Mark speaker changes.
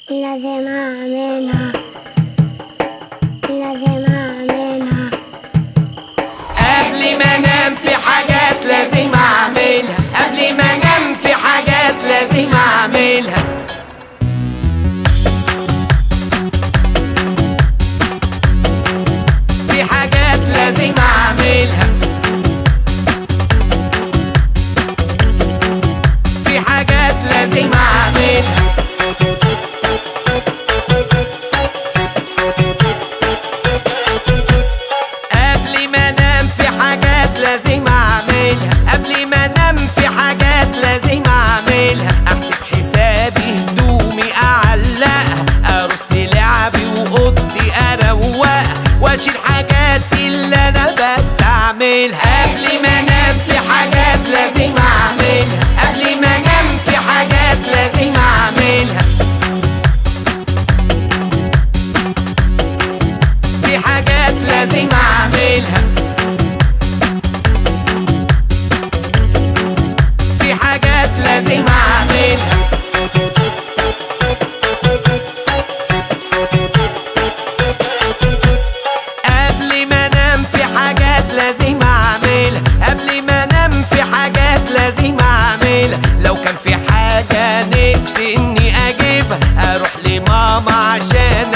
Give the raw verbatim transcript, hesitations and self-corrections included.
Speaker 1: لازم أعملها لازم أعملها
Speaker 2: قبل ما انام في حاجات لازم اعملها قبل ما انام في حاجات لازم اعملها في حاجات لازم اعملها في حاجات لازم اعملها قبل ما انام في حاجات لازم اعملها قبل ما انام في حاجات لازم اعملها احسب حسابي هدومي اعلقها ارص لعبي واوضتي اروقها واشيل حاجاتي اللي انا بستعملها قبل ما انام في حاجات لازم اعملها قبل ما انام في حاجات لازم اعملها في حاجات لازم اعملها في حاجات لازم اعملها قبل ما انام في حاجات لازم اعملها قبل ما انام في حاجات لازم اعملها لو كان في حاجة نفسي اني اجيبها اروح لماما عشان